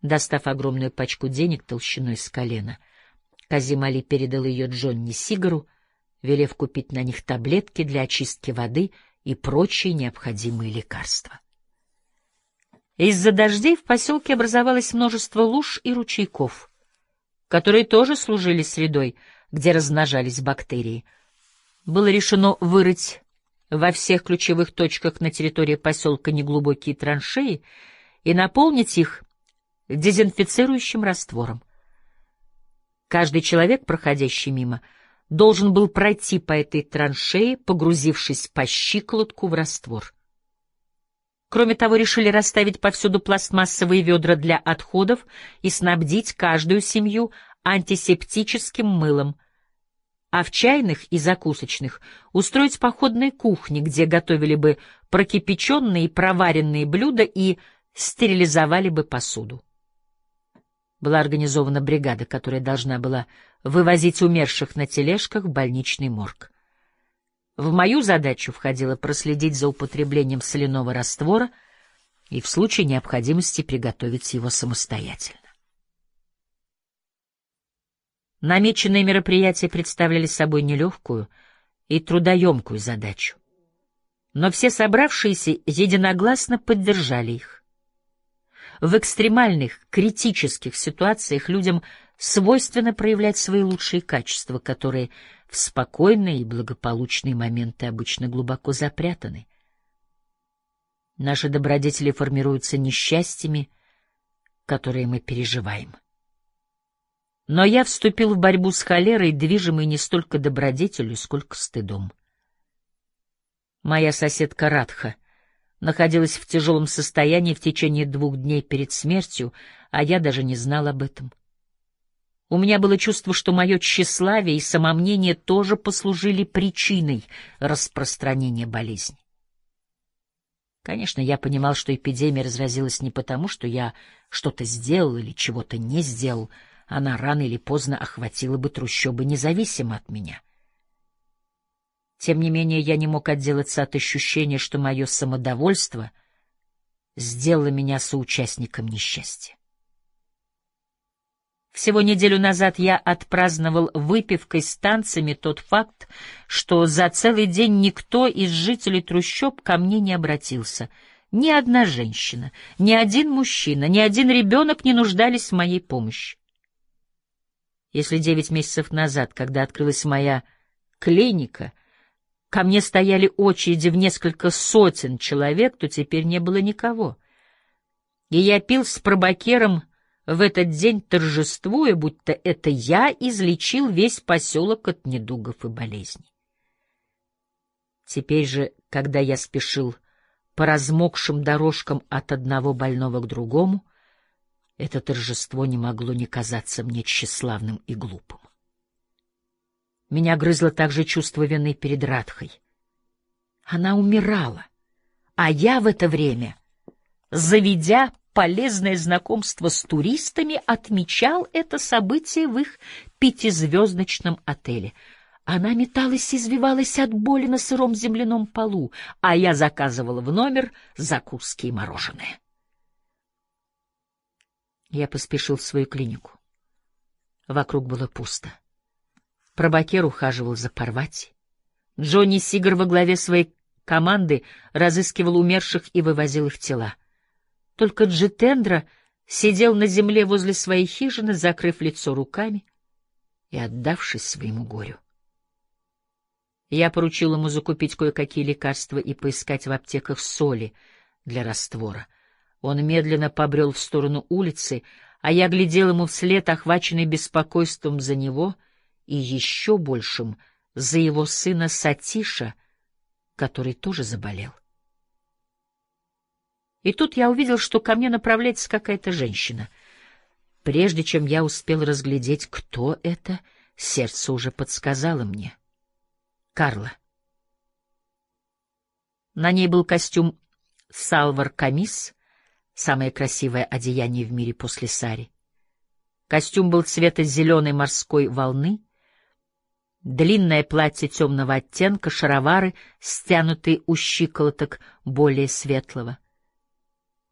Достав огромную пачку денег толщиной с колена, Казим Али передал ее Джонни Сигару, велев купить на них таблетки для очистки воды и прочие необходимые лекарства. Из-за дождей в поселке образовалось множество луж и ручейков, которые тоже служили средой, где размножались бактерии. Было решено вырыть во всех ключевых точках на территории поселка неглубокие траншеи и наполнить их дезинфицирующим раствором. Каждый человек, проходящий мимо, должен был пройти по этой траншее, погрузившись по щиколотку в раствор. Кроме того, решили расставить повсюду пластмассовые ведра для отходов и снабдить каждую семью антисептическим мылом, а в чайных и закусочных устроить походные кухни, где готовили бы прокипяченные и проваренные блюда и стерилизовали бы посуду. Была организована бригада, которая должна была вывозить умерших на тележках в больничный морг. В мою задачу входило проследить за употреблением соляного раствора и в случае необходимости приготовить его самостоятельно. Намеченные мероприятия представляли собой нелегкую и трудоемкую задачу, но все собравшиеся единогласно поддержали их. В экстремальных, критических ситуациях людям свойственно проявлять свои лучшие качества, которые в спокойные и благополучные моменты обычно глубоко запрятаны. Наши добродетели формируются несчастьями, которые мы переживаем. Но я вступил в борьбу с холерой, движимой не столько добродетелью, сколько стыдом. Моя соседка Радха находилась в тяжелом состоянии в течение 2 дней перед смертью, а я даже не знал об этом. У меня было чувство, что мое тщеславие и самомнение тоже послужили причиной распространения болезни. Конечно, я понимал, что эпидемия разразилась не потому, что я что-то сделал или чего-то не сделал, она рано или поздно охватила бы трущобы независимо от меня. Тем не менее, я не мог отделаться от ощущения, что мое самодовольство сделало меня соучастником несчастья. Всего неделю назад я отпраздновал выпивкой с танцами тот факт, что за целый день никто из жителей трущоб ко мне не обратился. Ни одна женщина, ни один мужчина, ни один ребенок не нуждались в моей помощи. Если 9 месяцев назад, когда открылась моя клиника, ко мне стояли очереди в несколько сотен человек, то теперь не было никого. И я пил с пробакером в этот день, торжествуя, будто это я излечил весь поселок от недугов и болезней. Теперь же, когда я спешил по размокшим дорожкам от одного больного к другому, это торжество не могло не казаться мне тщеславным и глупым. Меня грызло также чувство вины перед Радхой. Она умирала, а я в это время, заведя полезное знакомство с туристами, отмечал это событие в их 5-звездочном отеле. Она металась и извивалась от боли на сыром земляном полу, а я заказывал в номер закуски и мороженое. Я поспешил в свою клинику. Вокруг было пусто. Пробакер ухаживал за Парвати. Джонни Сигар во главе своей команды разыскивал умерших и вывозил их тела. Только Джитендра сидел на земле возле своей хижины, закрыв лицо руками и отдавшись своему горю. Я поручил ему закупить кое-какие лекарства и поискать в аптеках соли для раствора. Он медленно побрел в сторону улицы, а я глядел ему вслед, охваченный беспокойством за него и еще большим за его сына Сатиша, который тоже заболел. И тут я увидел, что ко мне направляется какая-то женщина. Прежде чем я успел разглядеть, кто это, сердце уже подсказало мне. Карла. На ней был костюм салвар-камис, самое красивое одеяние в мире после сари. Костюм был цвета зеленой морской волны, длинное платье темного оттенка, шаровары, стянутые у щиколоток более светлого.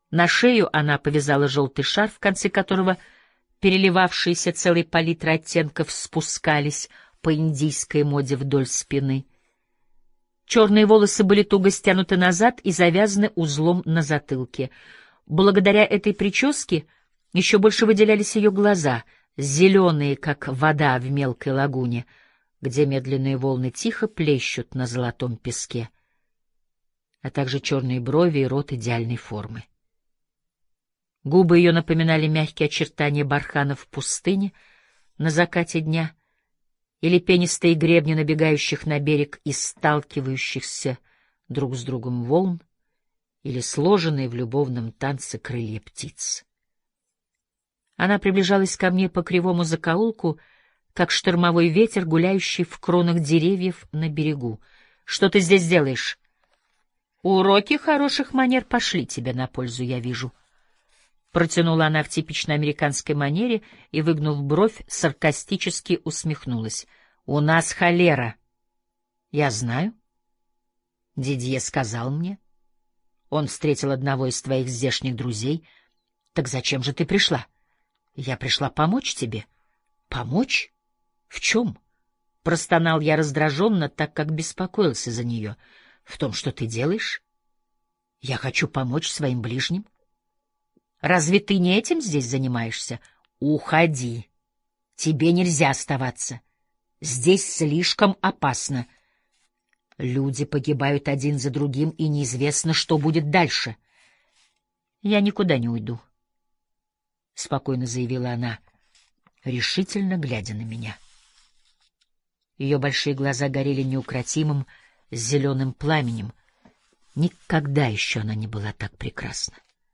На шею она повязала желтый шарф, в конце которого переливавшиеся целой палитрой оттенков спускались по индийской моде вдоль спины. Черные волосы были туго стянуты назад и завязаны узлом на затылке. Благодаря этой прическе еще больше выделялись ее глаза, зеленые, как вода в мелкой лагуне, где медленные волны тихо плещут на золотом песке, а также черные брови и рот идеальной формы. Губы ее напоминали мягкие очертания барханов в пустыне на закате дня или пенистые гребни набегающих на берег и сталкивающихся друг с другом волн, или сложенные в любовном танце крылья птиц. Она приближалась ко мне по кривому закоулку, как штормовой ветер, гуляющий в кронах деревьев на берегу. — Что ты здесь делаешь? — Уроки хороших манер пошли тебе на пользу, я вижу. Протянула она в типичной американской манере и, выгнув бровь, саркастически усмехнулась. — У нас холера. — Я знаю. Дидье сказал мне. Он встретил одного из твоих здешних друзей. — Так зачем же ты пришла? — Я пришла помочь тебе. — Помочь? В чем? — простонал я раздраженно, так как беспокоился за нее. — В том, что ты делаешь? Я хочу помочь своим ближним. Разве ты не этим здесь занимаешься? Уходи. Тебе нельзя оставаться. Здесь слишком опасно. Люди погибают один за другим, и неизвестно, что будет дальше. Я никуда не уйду, — спокойно заявила она, решительно глядя на меня. Ее большие глаза горели неукротимым зеленым пламенем. Никогда еще она не была так прекрасна.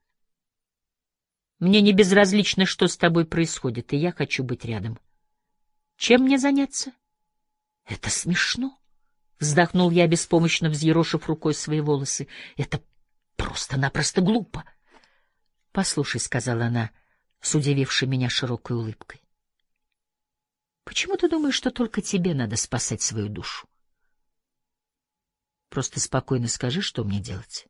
Мне не безразлично, что с тобой происходит, и я хочу быть рядом. Чем мне заняться? Это смешно. Вздохнул я, беспомощно взъерошив рукой свои волосы. Это просто-напросто глупо. Послушай, — сказала она, с удивившей меня широкой улыбкой. Почему ты думаешь, что только тебе надо спасать свою душу? Просто спокойно скажи, что мне делать.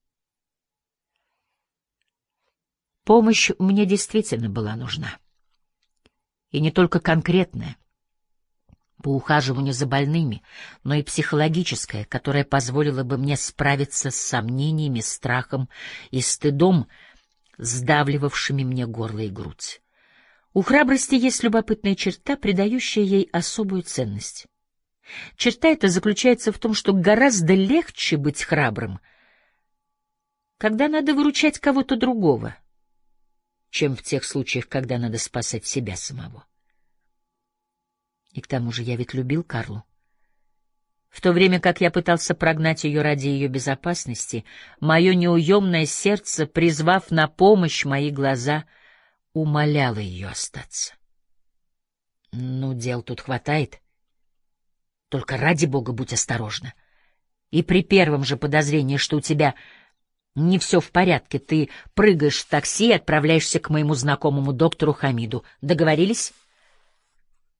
Помощь мне действительно была нужна. И не только конкретная, по ухаживанию за больными, но и психологическая, которая позволила бы мне справиться с сомнениями, страхом и стыдом, сдавливавшими мне горло и грудь. У храбрости есть любопытная черта, придающая ей особую ценность. Черта эта заключается в том, что гораздо легче быть храбрым, когда надо выручать кого-то другого, чем в тех случаях, когда надо спасать себя самого. И к тому же я ведь любил Карлу. В то время как я пытался прогнать ее ради ее безопасности, мое неуемное сердце, призвав на помощь мои глаза, умоляло ее остаться. Ну, дел тут хватает. Только ради Бога будь осторожна. И при первом же подозрении, что у тебя не все в порядке, ты прыгаешь в такси и отправляешься к моему знакомому доктору Хамиду. Договорились?